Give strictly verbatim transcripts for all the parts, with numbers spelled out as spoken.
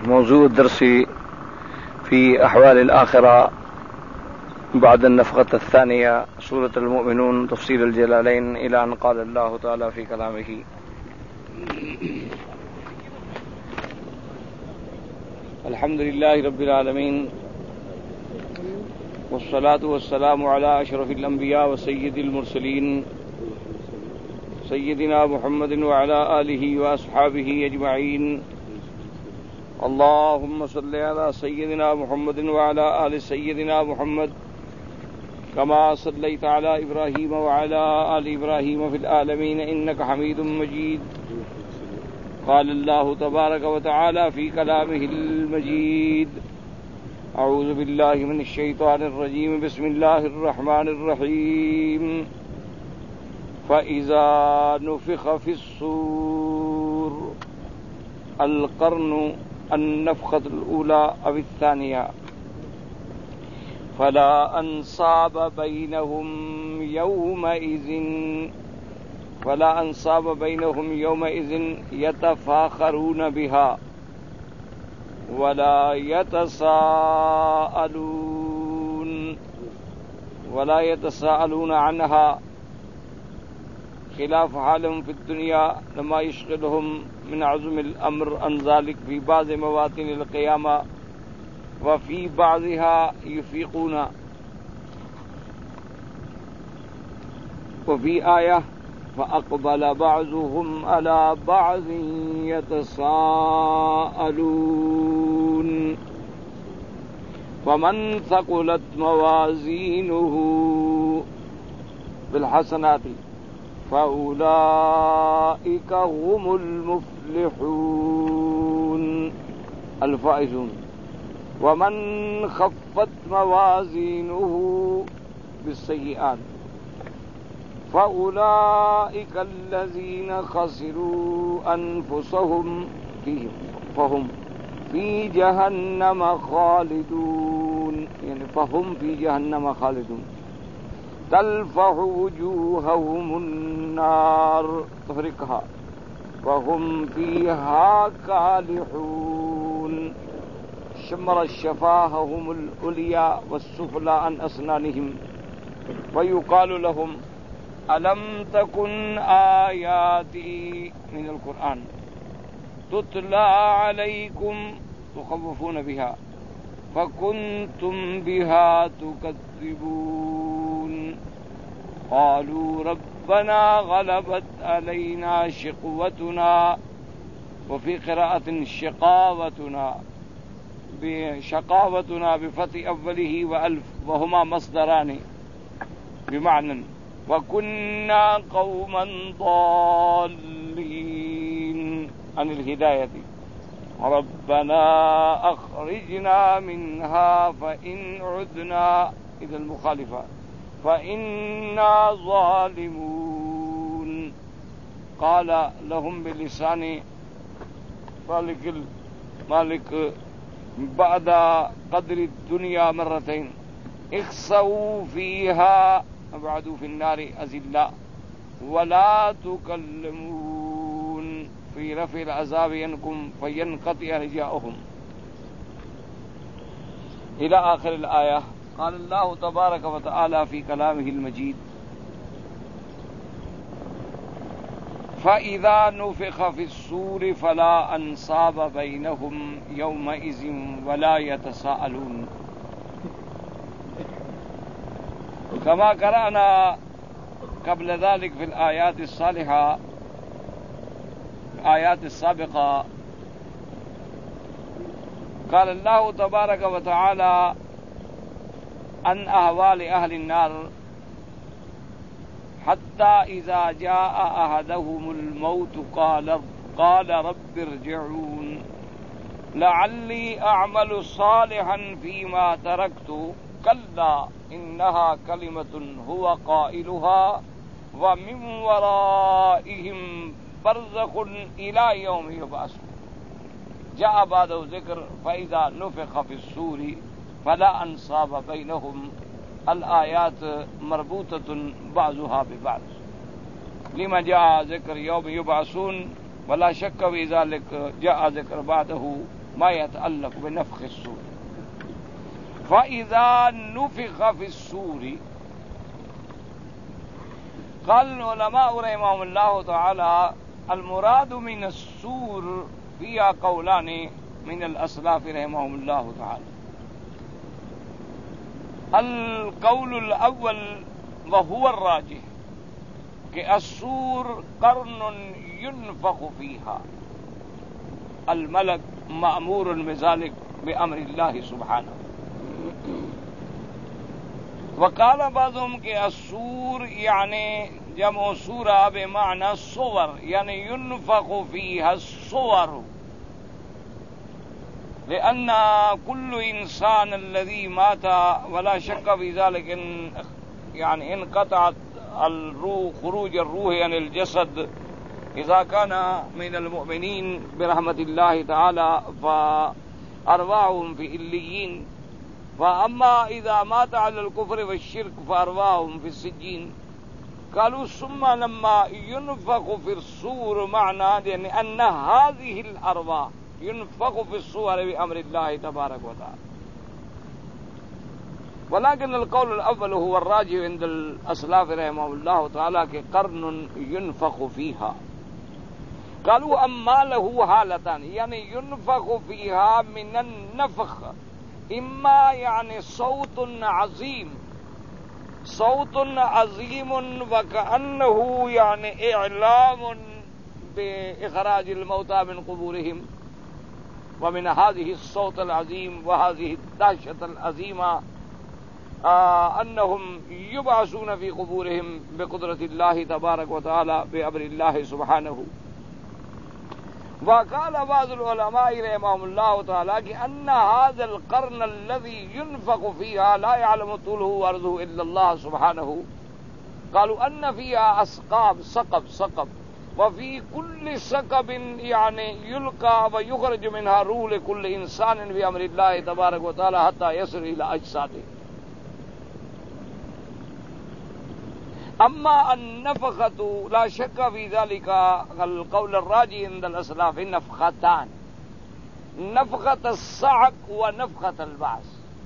موضوع الدرس في أحوال الآخرة بعد النفخة الثانية سورة المؤمنون تفسير الجلالين إلى أن قال الله تعالى في كلامه: الحمد لله رب العالمين والصلاة والسلام على أشرف الأنبياء وسيد المرسلين سيدنا محمد وعلى آله وأصحابه أجمعين. اللهم صل على سيدنا محمد وعلى آل سيدنا محمد كما صليت على إبراهيم وعلى آل إبراهيم في العالمين إنك حميد مجيد. قال الله تبارك وتعالى في كلامه المجيد: أعوذ بالله من الشيطان الرجيم بسم الله الرحمن الرحيم. فإذا نفخ في الصور القرن النفخة الأولى أو الثانية فلا أنصاب بينهم يومئذ فلا أنصاب بينهم يومئذ يتفاخرون بها ولا يتساءلون ولا يتساءلون عنها خلاف حالهم في الدنيا لما يشغلهم من عزم الأمر عن ذلك في بعض مواطن القيامة وفي بعضها يفيقون. وفي آية: فأقبل بعضهم على بعض يتساءلون فمن ثقلت موازينه بالحسنات فأولئك هم المفلحون الفائزون. ومن خفت موازينه بالسيئات فأولئك الذين خسروا أنفسهم فيهم فهم في جهنم خالدون يعني فهم في جهنم خالدون تلفح وجوههم النار تفرقها وهم فيها كالحون شمر الشفاههم العليا والسفلى عن أسنانهم ويقال لهم: ألم تكن آياتي من القرآن تتلى عليكم تخوفون بها فكنتم بها تكذبون قالوا ربنا غلبت علينا شقوتنا وفي قراءة شقاوتنا بشقاوتنا بفتح أوله وألف وهما مصدران بمعنى وكنا قوما ضالين عن الهداية ربنا أخرجنا منها فإن عدنا إذا المخالفة فإنا ظالمون. قال لهم بلسان مالك مالك بعد قدر الدنيا مرتين: اخسوا فيها ابعدوا في النار أذلاء ولا تكلمون في رفع العذاب عنكم فينقطع رجاؤهم إلى آخر الآية. قال الله تبارك وتعالى في كلامه المجيد: فإذا نفخ في الصور فلا أنصاب بينهم يومئذ ولا يتساءلون. كما قرأنا قبل ذلك في الآيات الصالحة آيات السابقة قال الله تبارك وتعالى عن أهوال أهل النار: حتى إذا جاء أحدهم الموت قال قال رب ارجعون لعلي أعمل صالحا فيما تركت كلا إنها كلمة هو قائلها ومن ورائهم برزخ إلى يوم يبعثون. جاء بعده ذكر فإذا نفخ في الصور فلا أنصاب بينهم. الآيات مربوطة بعضها ببعض. لما جاء ذكر يوم يبعثون ولا شك في ذلك جاء ذكر بعده ما يتعلق بنفخ الصور. فإذا نفخ في الصور قال العلماء رحمهم الله تعالى المراد من الصور فيها قولان من الأسلاف رحمهم الله تعالى. القول الأول وهو الراجح کہ الصور قرن ينفخ فيها الملك مأمور بذلك بأمر الله سبحانه. وقال بعضهم کہ الصور يعني جمع صورة بمعنى صور يعني ينفخ فيها الصور لأن كل إنسان الذي مات ولا شك في ذلك إن يعني انقطعت الروح خروج الروح عن الجسد إذا كان من المؤمنين برحمة الله تعالى فأرواحهم في إليين، وأما إذا مات على الكفر والشرك فأرواحهم في السجين. قالوا ثم لما ينفخ في الصور معنى يعني أن هذه الأرواح ينفخ في الصور بأمر الله تبارك وتعالى. ولكن القول الأول هو الراجح عند الأسلاف رحمه الله تعالى كقرن ينفخ فيها. قالوا أما له حالتان يعني ينفخ فيها من النفخ إما يعني صوت عظيم صوت عظيم وكأنه يعني إعلام بإخراج الموتى من قبورهم، ومن هذه الصوت العظيم وهذه الدهشة العظيمة آه أنهم يبعثون في قبورهم بقدرة الله تبارك وتعالى بأمر الله سبحانه. وقال بعض العلماء رحمهم الله تعالى أن هذا القرن الذي ينفخ فيها لا يعلم طوله وعرضه إلا الله سبحانه. قالوا أن فيها أسقاب سقب سقب وفي كل سقب يعني يلقى ويخرج منها روح لكل إنسان بأمر الله تبارك وتعالى حتى يصل إلى أجساده. أما النفخة لا شك في ذلك القول الراجح عند الأسلاف نفختان، نفخة الصعق ونفخة البعث.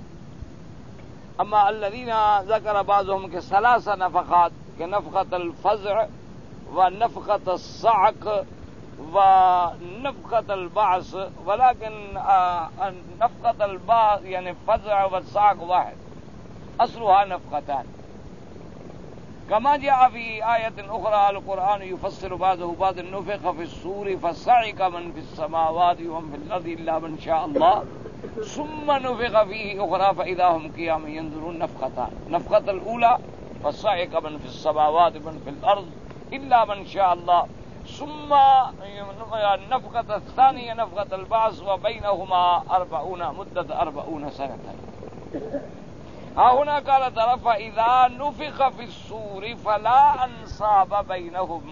أما الذين ذكر بعضهم كثلاث نفخات كنفخة الفزع ونفخة الصعق ونفخة البعث، ولكن نفخة البعث يعني فزع والصعق واحد أصلها نفختان. كما جاء في آية أخرى القرآن يفسر بعضه بعض النفخ في الصور فصعق من في السماوات ومن في الأرض إلا من شاء الله ثم نفخ فيه أخرى فإذا هم قيام ينظرون. نفختان، نفخة الأولى فصعق من في السماوات ومن في الأرض إلا من شاء الله، ثم النفخة الثانية نفخة البعث وبينهما أربعون مدة أربعون سنة. ها هنا قال تعالى فإذا نفخ في الصور فلا أنصاب بينهم.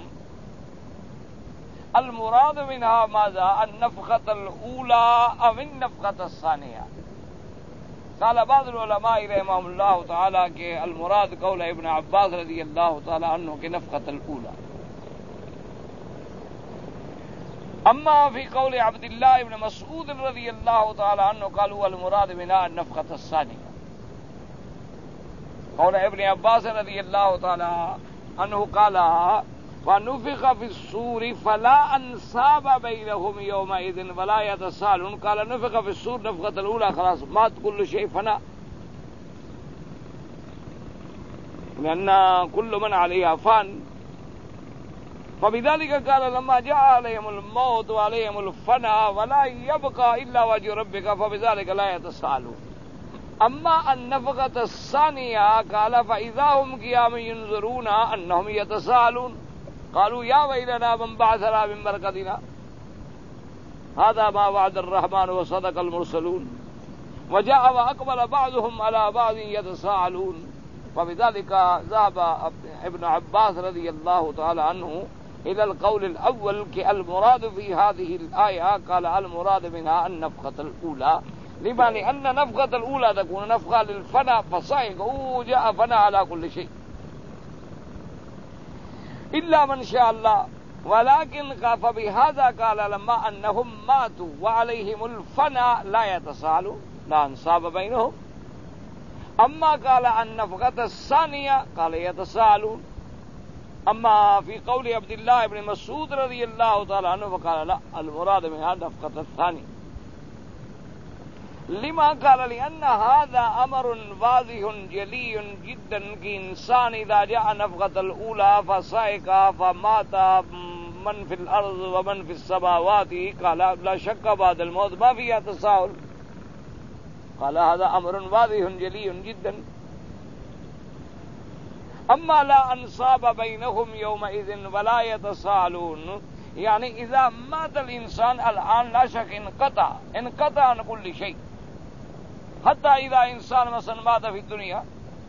المراد منها ماذا؟ النفخة الأولى أو النفخة الثانية. قال بعض العلماء رحمهم الله تعالى کہ المراد قول ابن عباس رضی اللہ تعالی عنہ کہ نفخة الأولى. أما في قول عبد الله بن مسعود رضي الله تعالى عنه قالوا المراد منها النفخة الثانية. قول ابن عباس رضي الله تعالى عنه قال ونفخ في الصور فلا أنساب بينهم يومئذ ولا يتساءلون. قال نفخ في الصور نفخة الأولى خلاص مات كل شيء فناء، لأن كل من عليها فان. فبذلك قال لما جاء عليهم الموت وعليهم الفناء ولا يبقى إلا وجه ربك فبذلك لا يتساءلون. أما النفخة الثانية قال فإذا هم قيام ينظرون أنهم يتساءلون قالوا يا ويلنا من بعثنا من مرقدنا هذا ما وعد الرحمن وصدق المرسلون. وجاء وأقبل بعضهم على بعض يتساءلون. فبذلك ذهب ابن عباس رضي الله تعالى عنه إلى القول الأول كالمراد في هذه الآية قال المراد منها النفخة الأولى، لما لأن نفخة الأولى تكون نفخة للفناء فصعق وجاء فناء على كل شيء إلا من شاء الله. ولكن فبهذا قال لما أنهم ماتوا وعليهم الفناء لا يتساءلون لا انصاب بينهم. أما قال النفقة الثانية قال يتساءلون. أما في قول عبد الله بن مسعود رضي الله تعالى عنه فقال لا المراد منها النفقة الثانية. لما قال لأن هذا أمر واضح جلي جدا کہ انسان إذا جاء نفقة الأولى فصائق فمات من في الأرض ومن في السماوات قال لا شك بعد الموت ما فيها تساؤل. قال هذا أمر واضح جلي جدا. أما لا أنصاب بينهم يومئذ ولا يتساءلون يعني إذا مات الإنسان الآن لا شك انقطع انقطع عن كل شيء. حتى إذا إنسان مثلا مات في الدنيا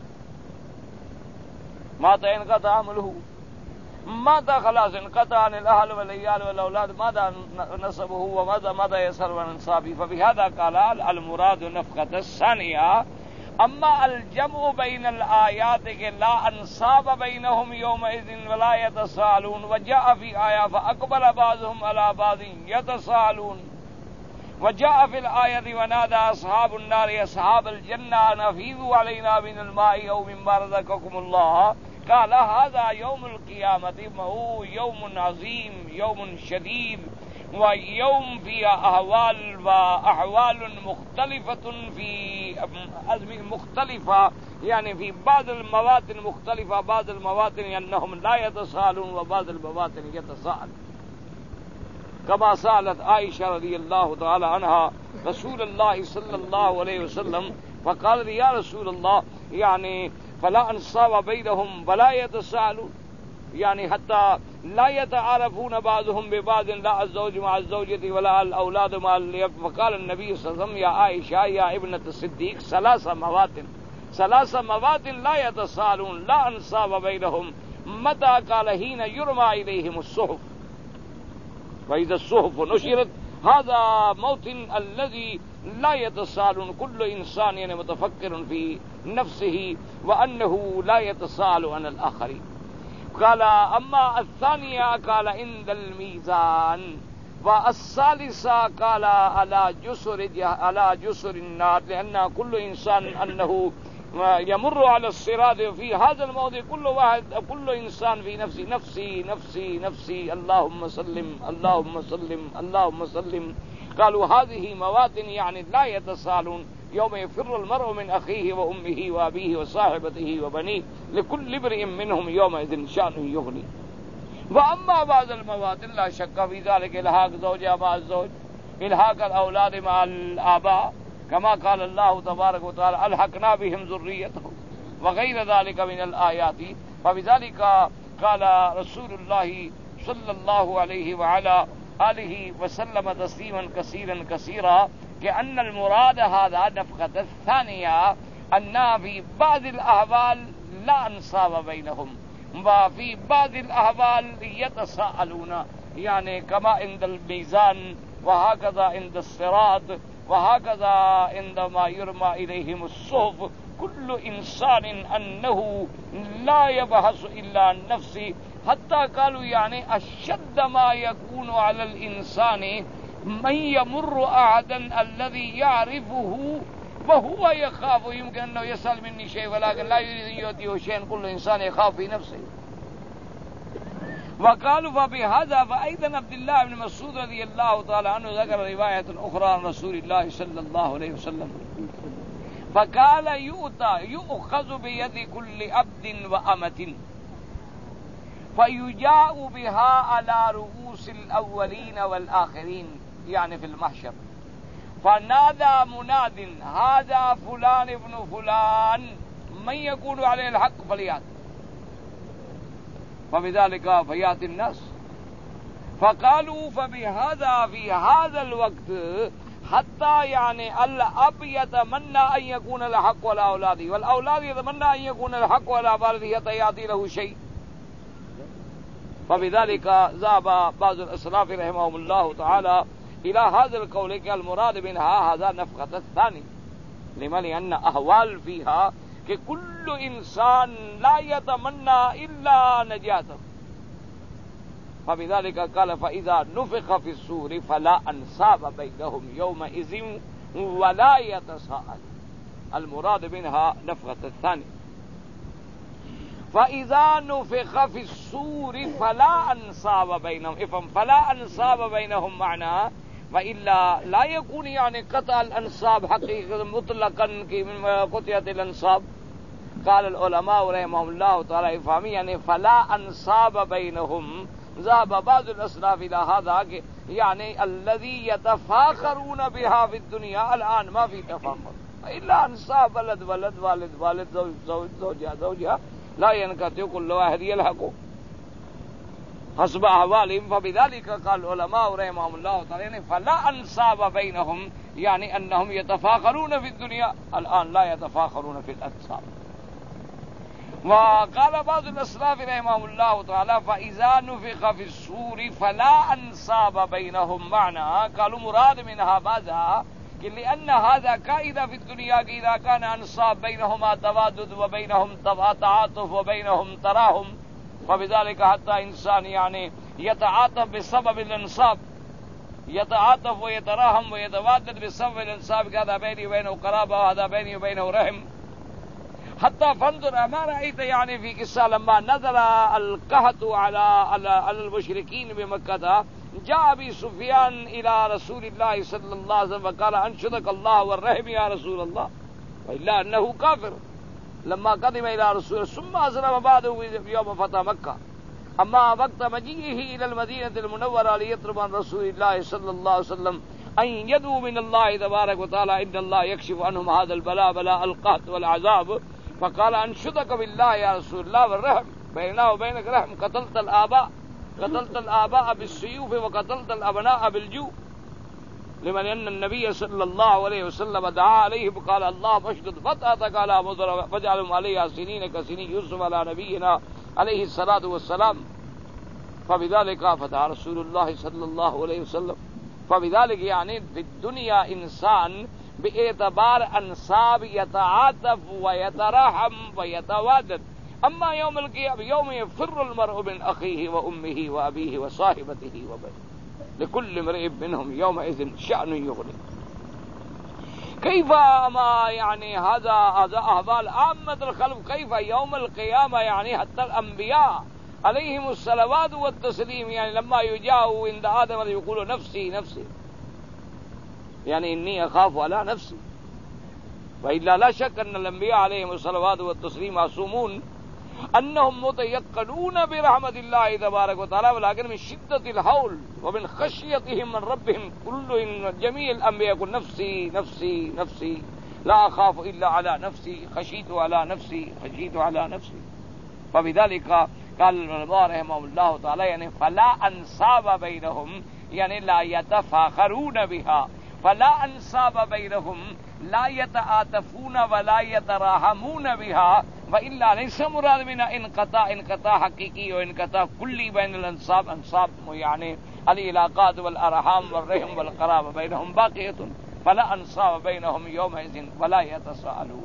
مات انقطع عمله ماذا خلاص انقطع عن الأهل والعيال والأولاد ماذا نسبه وماذا ماذا يسر وننصابه. فبهذا قال المراد نفقة الثانية. أما الجمع بين الآيات لا أنصاب بينهم يومئذ ولا يتساءلون وجاء في آية فأقبل بعضهم على بعض يتساءلون وجاء في الآية ونادى أصحاب النار أصحاب الجنة أن أفيضوا علينا من الماء أو مما رزقكم الله قال هذا يوم القيامة هو يوم عظيم يوم شديد ويوم فيها أهوال وأحوال مختلفة في أزمنة مختلفة يعني في بعض المواطن مختلفة بعض المواطن أنهم لا يتساءلون وبعض المواطن يتساءلون. كما سألت عائشة رضي الله تعالى عنها رسول الله صلى الله عليه وسلم فقال يا رسول الله يعني فلا انصاب بينهم ولا يتساءلون يعني حتى لا يتعارفون بعضهم ببعض لا الزوج مع الزوجة ولا الأولاد مع الأب. فقال النبي صلى الله عليه وسلم يا عائشة يا ابنة الصديق ثلاث مواطن ثلاث مواطن لا يتساءلون لا انصاب بينهم. متى قال حين يرمى إليهم الصحف وإذا الصحف نشرت هذا موطن الذي لا يتساءلون كل إنسان يعني متفكر في نفسه وأنه لا يتساءل عن الآخرين. قال أما الثانية قال عند الميزان والثالثة قال على جسر على جسر النار لأن كل إنسان أنه يمر على الصراط في هذا الموضع كل واحد كل إنسان في نفسي نفسي نفسي نفسي اللهم سلم اللهم سلم اللهم سلم. قالوا هذه مواطن يعني لا يتساءلون يوم يفر المرء من أخيه وأمه وأبيه وصاحبته وبنيه لكل امرئ منهم يومئذ شأن يغني. وأما بعض المواطن لا شك في ذلك إلحاق زوجها مع الزوج إلحاق الأولاد مع الآباء كما قال الله تبارك وتعالى ألحقنا بهم ذريتهم وغير ذلك من الآيات. فبذلك قال رسول الله صلى الله عليه وعلى آله وسلم تسليما كثيرا كثيرا كأن المراد هذا نفقة الثانية أن في بعض الأحوال لا انصاب بينهم وفي بعض الأحوال يتساءلون يعني كما عند الميزان وهكذا عند الصراط وهكذا عندما يرمى إليهم الصحف كل إنسان أنه لا يبحث إلا عن نفسه. حتى قالوا يعني أشد ما يكون على الإنسان من يمر أحدا الذي يعرفه وهو يخاف يمكن أنه يسأل مني شيء ولكن لا يريد أن يؤتيه شيء كل إنسان يخاف في نفسه. وقالوا فبهذا فأيضا عبد الله بن مسعود رضي الله تعالى عنه ذكر رواية أخرى عن رسول الله صلى الله عليه وسلم فقال يؤتى يؤخذ بيد كل عبد وأمة فيجاء بها على رؤوس الأولين والآخرين يعني في المحشر فنادى مناد هذا فلان ابن فلان من يقول عليه الحق فليأت فبذلك فيأتي الناس. فقالوا فبهذا في هذا الوقت حتى يعني الأب يتمنى أن يكون الحق ولا أولاده والأولاد يتمنى أن يكون الحق ولا والده حتى يأتي له شيء. فبذلك ذهب بعض الأسلاف رحمهم الله تعالى إلى هذا القول المراد منها هذا نفقة الثاني لما لأن أهوال فيها کہ كل إنسان لا يتمنى إلا نجاته فبذلك قال فإذا نفخ في الصور فلا أنساب بينهم يومئذ ولا يتساءلون. المراد منها نفخة الثانية. فإذا نفخ في الصور فلا أنساب بينهم، افهم فلا أنساب بينهم معناها وإلا لا يكون يعني قطع الأنساب حقيقة مطلقا من قطعة الأنساب. قال العلماء رحمهم الله تعالى افهمي يعني فلا أنساب بينهم. ذهب بعض الأسلاف إلى هذا يعني الذي يتفاخرون بها في الدنيا الآن ما في تفاخر إلا أنساب ولد ولد والد والد زوج زوج زوجها زوجها لا ينقطع كل واحد يلحق حسب أحوالهم. فبذلك قال العلماء رحمهم الله تعالى فلا أنساب بينهم يعني أنهم يتفاخرون في الدنيا الآن لا يتفاخرون في الأنساب. وقال بعض الأسلاف رحمهم الله تعالى فإذا نفخ في الصور فلا أنساب بينهم معنى قالوا مراد منها ماذا؟ لأن هذا قاعدة في الدنيا إذا كان أنساب بينهما توادد وبينهم تعاطف وبينهم تراهم، فبذلك حتى إنسان يعني يتعاطف بسبب الأنساب، يتعاطف ويتراهم ويتوادد بسبب الأنساب، هذا بيني وبينه قرابة وهذا بيني وبينه رحم. حتى فانظر ما رأيت يعني في قصة لما نزل القحط على على المشركين بمكة جاء أبي سفيان إلى رسول الله صلى الله عليه وسلم وقال أنشدك الله والرحم يا رسول الله، وإلا أنه كافر لما قدم إلى رسول الله ثم أسلم بعده يوم فتح مكة. أما وقت مجيئه إلى المدينة المنورة ليطلب عن رسول الله صلى الله عليه وسلم أن يدعو من الله تبارك وتعالى إن الله يكشف عنهم هذا البلاء بلاء القحط والعذاب، فقال أنشدك بالله يا رسول الله والرحم بيننا وبينك رحم، قتلت الآباء قتلت الآباء بالسيوف وقتلت الأبناء بالجوع، لمن أن النبي صلى الله عليه وسلم دعا عليه فقال اللهم اشدد فتحتك على مضر واجعلهم عليها سنين كسنين يوسف على نبينا عليه الصلاة والسلام. فبذلك فتح رسول الله صلى الله عليه وسلم. فبذلك يعني في الدنيا إنسان باعتبار أنساب يتعاطف ويتراحم ويتوادد، أما يوم القيامة يوم يفر المرء من أخيه وأمه وأبيه وصاحبته وبنيه لكل امرئ منهم يومئذ شأن يغني. كيف ما يعني هذا هذا أحوال عامة الخلق، كيف يوم القيامة يعني حتى الأنبياء عليهم الصلوات والتسليم يعني لما يجاءوا عند آدم يقولوا نفسي نفسي يعني إني أخاف على نفسي. وإلا لا شك أن الأنبياء عليهم الصلوات والتسليم معصومون أنهم متيقنون برحمة الله تبارك وتعالى، ولكن من شدة الهول ومن خشيتهم من ربهم كل جميع الأنبياء يقول نفسي نفسي نفسي لا أخاف إلا على نفسي خشيت على نفسي خشيت على نفسي. فبذلك قال العلماء رحمهم الله تعالى يعني فلا أنساب بينهم يعني لا يتفاخرون بها، فلا أنساب بينهم لا يتعاطفون ولا يتراحمون بها، وإلا ليس مراد من انقطاع انقطاع حقيقي وانقطاع كلي بين الأنساب، أنساب يعني العلاقات والأرحام والرحم والقرابة بينهم باقية، فلا أنساب بينهم يومئذ ولا يتساءلون.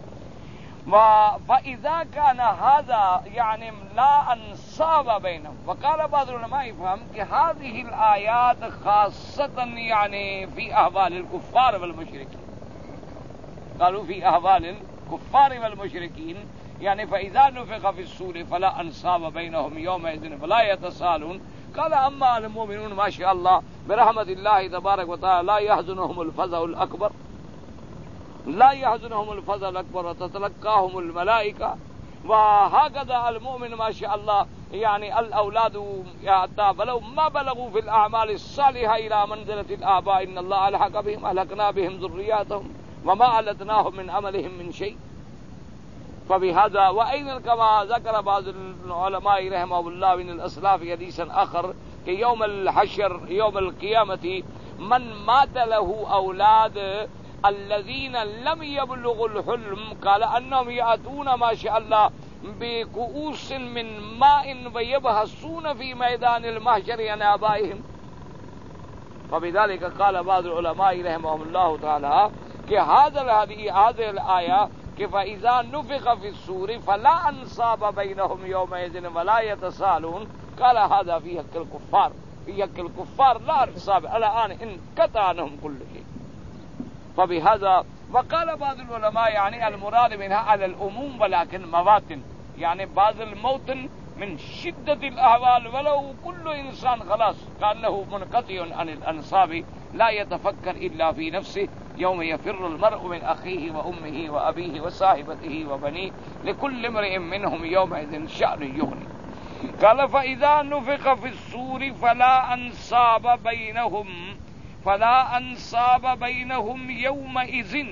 فإذا كان هذا يعني لا أنساب بينهم، وقال بعض العلماء يفهم کہ هذه الآيات خاصة يعني في أحوال الكفار والمشركين، قالوا في أحوال الكفار والمشركين يعني فإذا نفخ في الصور فلا أنساب بينهم يومئذ ولا يتساءلون. قال أما المؤمنون ما شاء الله برحمة الله تبارك وتعالى لا يحزنهم الفزع الأكبر لا يحزنهم الفزع الأكبر وتتلقاهم الملائكة. وهكذا المؤمن ما شاء الله يعني الأولاد حتى بلغوا ما بلغوا في الأعمال الصالحة إلى منزلة الآباء إن الله ألحق بهم أهلكنا بهم ذرياتهم وما ألتناهم من عملهم من شيء. فبهذا وأيضا كما ذكر بعض العلماء رحمه الله من الأسلاف حديثا آخر کہ يوم الحشر يوم القيامة من مات له أولاد الذين لم يبلغوا الحلم قال أنهم يأتون ما شاء الله بكؤوس من ماء ويبحثون في ميدان المحشر عن آبائهم. فبذلك قال بعض العلماء رحمهم الله تعالى کہ هذه الآية کہ فإذا نفخ في الصور فلا أنساب بينهم يومئذ ولا يتساءلون قال هذا في حق الكفار في حق الكفار لا انصاب الآن انقطع عنهم كل شيء. فبهذا وقال بعض العلماء يعني المراد منها على العموم ولكن مواطن، يعني بعض الموطن من شدة الأهوال ولو كل إنسان خلاص كأنه منقطع عن الأنصاب لا يتفكر إلا في نفسه. يوم يفر المرء من أخيه وأمه وأبيه وصاحبته وبنيه لكل امرئ منهم يومئذ شأن يغني. قال فإذا نفخ في الصور فلا أنصاب بينهم فلا أنصاب بينهم يومئذ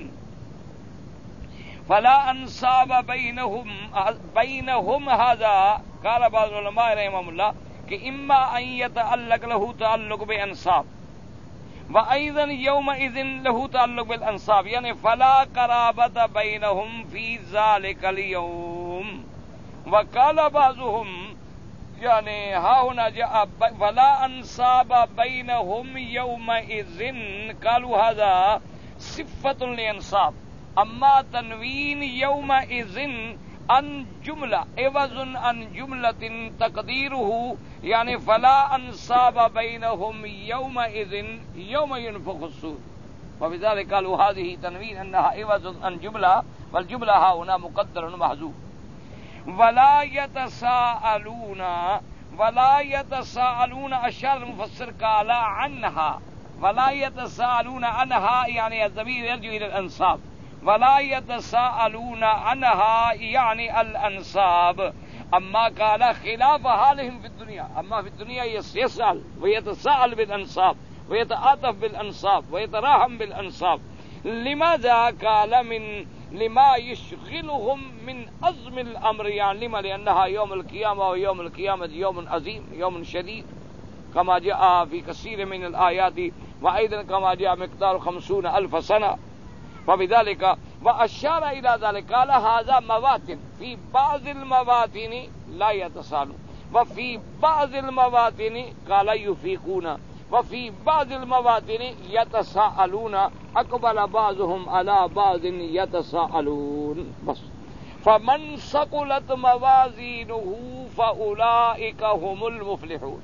فلا أنصاب بينهم بينهم هذا قال بعض العلماء رحمهم الله کہ إما أن يتعلق له تعلق بأنصاب وأيضا يومئذ له تعلق بالأنصاب، يعني فلا قرابة بينهم في ذلك اليوم. وقال بعضهم يعني ها هنا جاء فلا أنصاب بينهم يومئذ قالوا هذا صفة لأنصاب، أما تنوين يومئذ عن جملة عوض عن جملة تقديره يعني فلا أنصاب بينهم يومئذ يوم ينفخ الصور، وبذلك قالوا هذه تنوين أنها عوض عن جملة والجملة ها هنا مقدر محذوف. ولا يتساءلون ولا يتساءلون أشار المفسر قال عنها ولا يتساءلون عنها يعني الضمير يرجع إلى الأنصاب، ولا يتساءلون عنها يعني الأنصاب. أما قال خلاف حالهم في الدنيا، أما في الدنيا يسأل ويتساءل بالأنصاب ويتعاطف بالأنصاب ويتراحم بالأنصاب. لماذا قال من لما يشغلهم من عظم الأمر، يعني لما لأنها يوم القيامة ويوم القيامة يوم عظيم يوم شديد كما جاء في كثير من الآيات، وأيضا كما جاء مقدار خمسون ألف سنة. فبذلك وأشار إلى ذلك قال هذا مواطن، في بعض المواطن لا يتساءلون وفي بعض المواطن قال يفيقون وفي بعض المواطن يتساءلون أقبل بعضهم على بعض يتساءلون. بس فمن ثقلت موازينه فأولئك هم المفلحون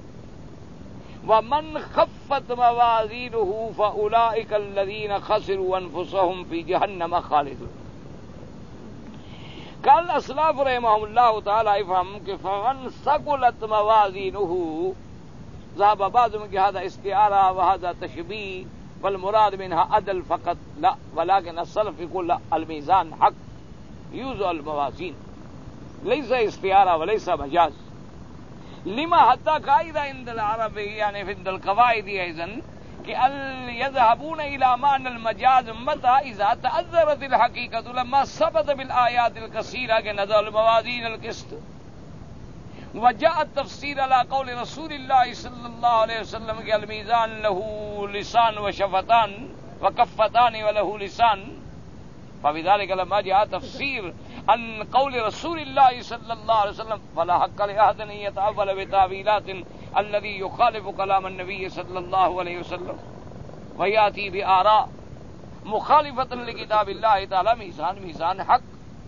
ومن خفت موازينه فأولئك الذين خسروا أنفسهم في جهنم خالدون. قال الأسلاف رحمهم الله تعالى يفهم کہ فمن ثقلت موازينه ذهب بعضهم کہ هذا استعارة وهذا تشبيه والمراد منها عدل فقط، لا ولكن السلف يقول لا الميزان حق يوزع الموازين ليس استعارة وليس مجاز. لما حتى قاعدة عند العرب يعني في عند القواعد أيضا يذهبون إلى معنى المجاز متى إذا تأذرت الحقيقة لما ثبت بالآيات الكثيرة كنزل الموازين القسط. وجاء التفسير على قول رسول الله صلى الله عليه وسلم کہ الميزان له لسان وشفتان وكفتان وله لسان. فبذلك لما جاء تفسير عن قول رسول الله صلى الله عليه وسلم فلا حق لأحد أن يتأول بتأويلات الذي يخالف كلام النبي صلى الله عليه وسلم ويأتي بآراء مخالفة لكتاب الله تعالى. ميزان ميزان حق،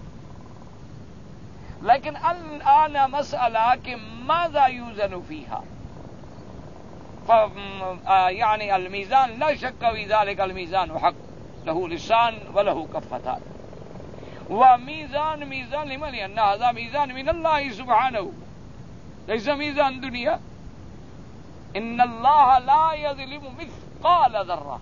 لیکن الآن مسئلہ کہ ماذا يوزن فيها. يعني الميزان لا شك في ذلك الميزان حق له لسان وله كفتان، وميزان ميزان لمن لأن هذا ميزان من الله سبحانه ليس ميزان دنيا. إن الله لا يظلم مثقال ذرة.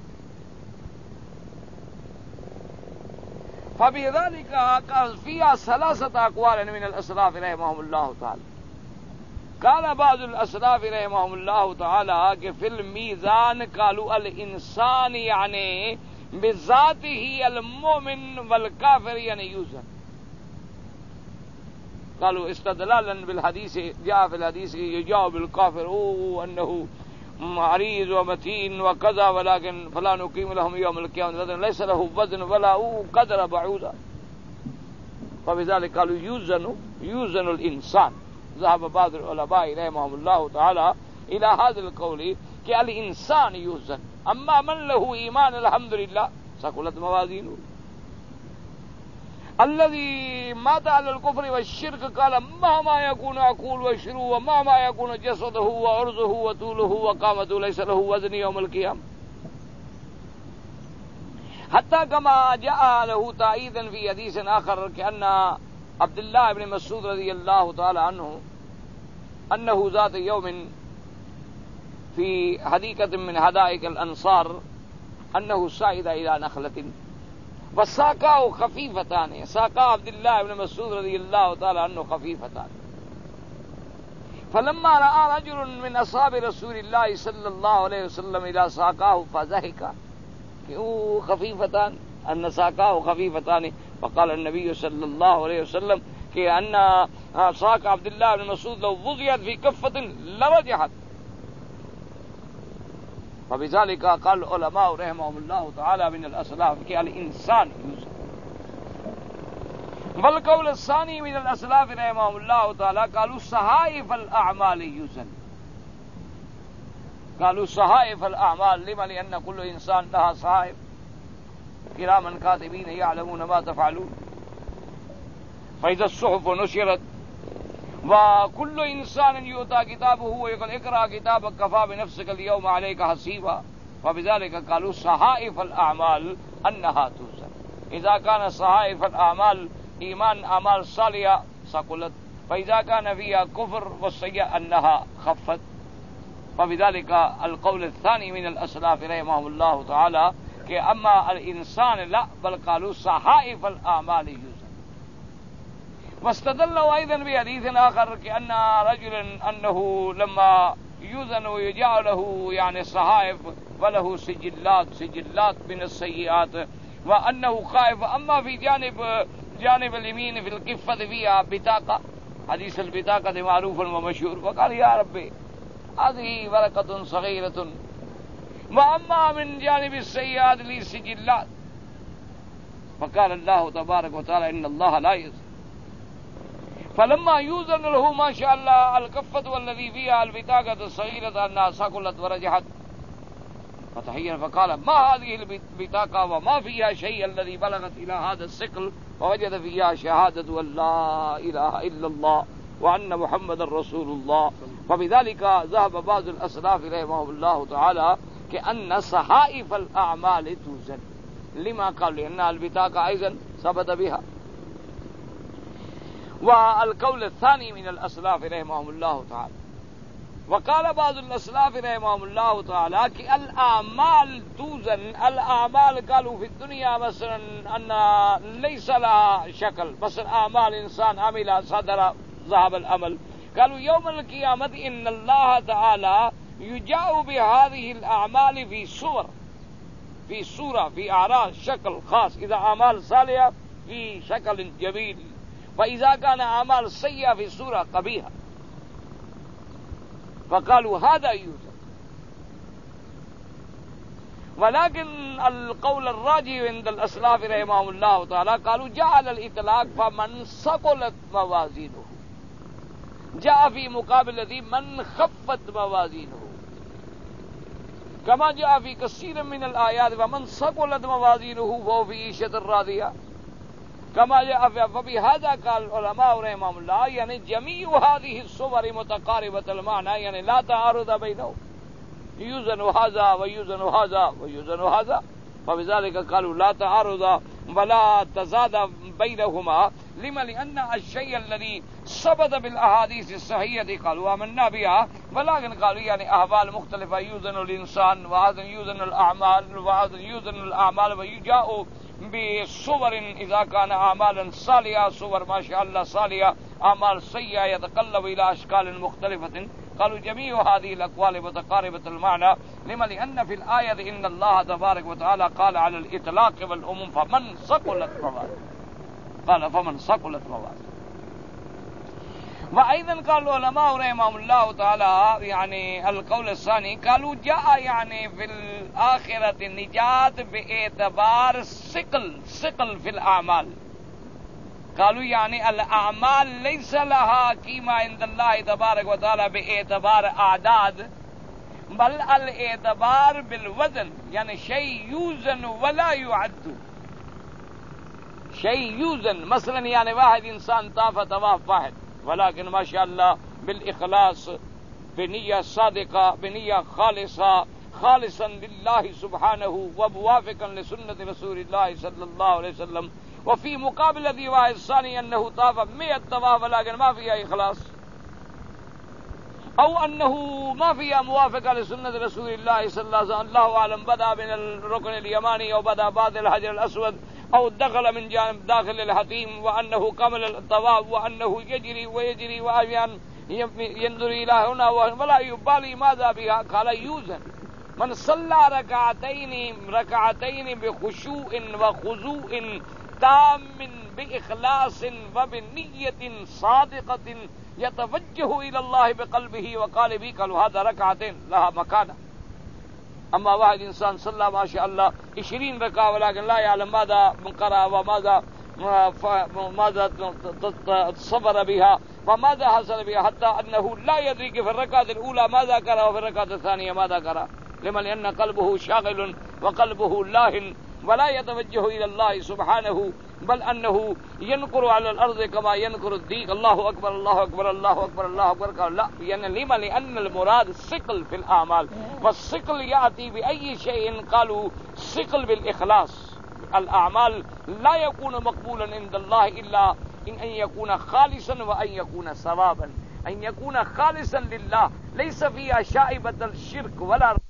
فبذلك فيها ثلاثة أقوال من الأسلاف رحمهم الله تعالى. قال بعض الأسلاف رحمهم الله تعالى کہ في الميزان قالوا الإنسان يعني بذاته المؤمن والكافر يعني يوزن. قالوا استدلالا بالحديث جاء في الحديث يجاوب الكافر أوه أنه عريض ومتين وكذا ولكن فلا نقيم لهم يوم القيامة ليس له وزن ولا أوه قدر بعوضة. فبذلك قالوا يوزن يوزن الإنسان. ذهب بعض العلماء رحمهم الله تعالى إلى هذا القول کہ الإنسان يوزن. أما من له إيمان الحمد لله ثقلت موازينه. الذي مات على الكفر والشرك قال مهما يكون عقول وشروع ومهما يكون جسده وعرضه وطوله وقامته ليس له وزن يوم القيامة حتى كما جاء له تأييدا في حديث آخر كأن عبد الله بن مسعود رضي الله تعالى عنه أنه ذات يوم في حديقة من حدائق الأنصار أنه صعد إلى نخلة وساقاه خفيفتان، ساقا عبد الله بن مسعود رضي الله تعالى عنه خفيفتان، فلما رأى رجل من أصحاب رسول الله صلى الله عليه وسلم إلى ساقاه فضحك كيو خفيفتان أن ساقاه خفيفتان، فقال النبي صلى الله عليه وسلم کہ ان ساق عبد الله بن مسعود لو وضعت في كفة لرجحت، فبذلك قال العلماء رحمهم الله تعالى من الأسلاف کہ الإنسان يوزن. والقول الثاني من الأسلاف رحمهم الله تعالى قالوا صحائف الأعمال يوزن، قالوا صحائف الأعمال لما لأن كل إنسان لها صحائف كراما كاتبين يعلمون ما تفعلون، فإذا الصحف نشرت وكل إنسان يؤتى كتابه ويقول اقرأ كتابك كفى بنفسك اليوم عليك حسيبا، فبذلك قالوا صحائف الأعمال أنها توزن. إذا كان صحائف الأعمال إيمان أعمال صالحة ثقلت، فإذا كان فيها كفر والسيئة أنها خفت، فبذلك القول الثاني من الأسلاف رحمهم الله تعالى کہ اما الانسان لا بل قالوا صحائف الاعمال يوزن. واستدلوا ايضا بحديث اخر كأن رجلا انه لما يوزن ويجعل له يعني صحائف وله سجلات سجلات من السيئات وانه خائف، اما في جانب جانب اليمين في الكفة فيها بطاقة، حديث البطاقة معروف ومشهور، وقال يا ربي هذه ورقة صغيرة وأما من جانب السيئات لي سجلات، فقال الله تبارك وتعالى إن الله لا يزن. فلما يوزن له ما شاء الله الكفة والذي فيها البطاقة الصغيرة أنها ثقلت ورجحت، فتحير فقال ما هذه البطاقة وما فيها شيء الذي بلغت إلى هذا الثقل، ووجد فيها شهادة أن لا إله إلا الله وأن محمد رسول الله. فبذلك ذهب بعض الأسلاف رحمهم الله تعالى كأن صحائف الأعمال توزن، لما قال لأن البطاقة أيضا ثبت بها. والقول الثاني من الأسلاف رحمهم الله تعالى، وقال بعض الأسلاف رحمهم الله تعالى کہ الأعمال توزن، الأعمال قالوا في الدنيا مثلا أن ليس لها شكل، مثلا أعمال إنسان عمل صدر ذهب العمل، قالوا يوم القيامة إن الله تعالى يجاء بهذه الأعمال في صور في صورة في أعراض شكل خاص، إذا أعمال صالحة في شكل جميل، وإذا كان أعمال سيئة في صورة قبيحة، فقالوا هذا يوجد. ولكن القول الراجح عند الأسلاف رحمهم الله تعالى قالوا جعل الإطلاق فمن ثقلت موازينه، جاء في مقابل ذي من خفت موازينه، كما جاء في كثير من الآيات ومن ثقلت موازينه فهو في عيشة راضية، كما جاء في فبهذا قال العلماء رحمهم الله يعني جميع هذه الصور متقاربة المعنى، يعني لا تعارض بينهم، يوزن هذا ويوزن هذا ويوزن هذا، فبذلك قالوا لا تعارض ولا تزاد بينهما، لما لأن الشيء الذي ثبت بالأحاديث الصحيحة قالوا آمنا بها، ولكن قالوا يعني أحوال مختلفة، يوزن الإنسان وهذا يوزن الأعمال وهذا يوزن الأعمال، ويجاء بصور إذا كان أعمالا صالحة صور ما شاء الله صالحة، أعمال سيئة يتقلب إلى أشكال مختلفة. قالوا جميع هذه الأقوال متقاربة المعنى، لما لأن في الآية إن الله تبارك وتعالى قال على الإطلاق والعموم فمن ثقلت موازينه، قال فمن ثقلت موازينه. وأيضا قال العلماء رحمهم الله تعالى يعني القول الثاني قالوا جاء يعني في الآخرة نجات باعتبار ثقل ثقل في الأعمال، قالوا يعني الأعمال ليس لها قيمة عند الله تبارك وتعالى باعتبار أعداد، بل الاعتبار بالوزن، يعني شيء يوزن ولا يعد، شيء يوزن. مثلا يعني واحد إنسان طاف طواف واحد ولكن ما شاء الله بالإخلاص بنية صادقة بنية خالصة خالصا لله سبحانه وموافقا لسنة رسول الله صلى الله عليه وسلم. وفي مقابل ذي واحد ثاني أنه طاف مئة طواف ولكن ما فيها إخلاص أو أنه ما فيها موافقة لسنة رسول الله صلى الله عليه وسلم. الله أعلم بدأ من الركن اليماني أو بدأ بعد الحجر الأسود أو دخل من جانب داخل الحتيم وأنه كمل الطواف وأنه يجري ويجري وأحيانا ينظر إلى هنا ولا يبالي ماذا بها. قال يوزن من صلى ركعتين ركعتين بخشوع وخضوع تام بإخلاص وبنية صادقة يتوجه إلى الله بقلبه وقالبه قالوا هذا ركعتين لها مكانة. أما واحد إنسان صلى ما شاء الله عشرين ركعة ولكن لا يعلم ماذا قرأ وماذا ماذا صبر بها وماذا حصل بها حتى أنه لا يدري في الركعة الأولى ماذا قرأ وفي الركعة الثانية ماذا قرأ. لمن لأن قلبه شاغل وقلبه لاهٍ ولا يتوجه إلى الله سبحانه بل أنه ينقر على الأرض كما ينقر الديك. الله أكبر الله أكبر الله أكبر الله أكبر. قال لا يعني لما لأن المراد الثقل في الأعمال والثقل يأتي بأي شيء قالوا ثقل بالإخلاص. الأعمال لا يكون مقبولا عند الله إلا إن أن يكون خالصا وأن يكون صوابا. أن يكون خالصا لله ليس فيها شائبة الشرك ولا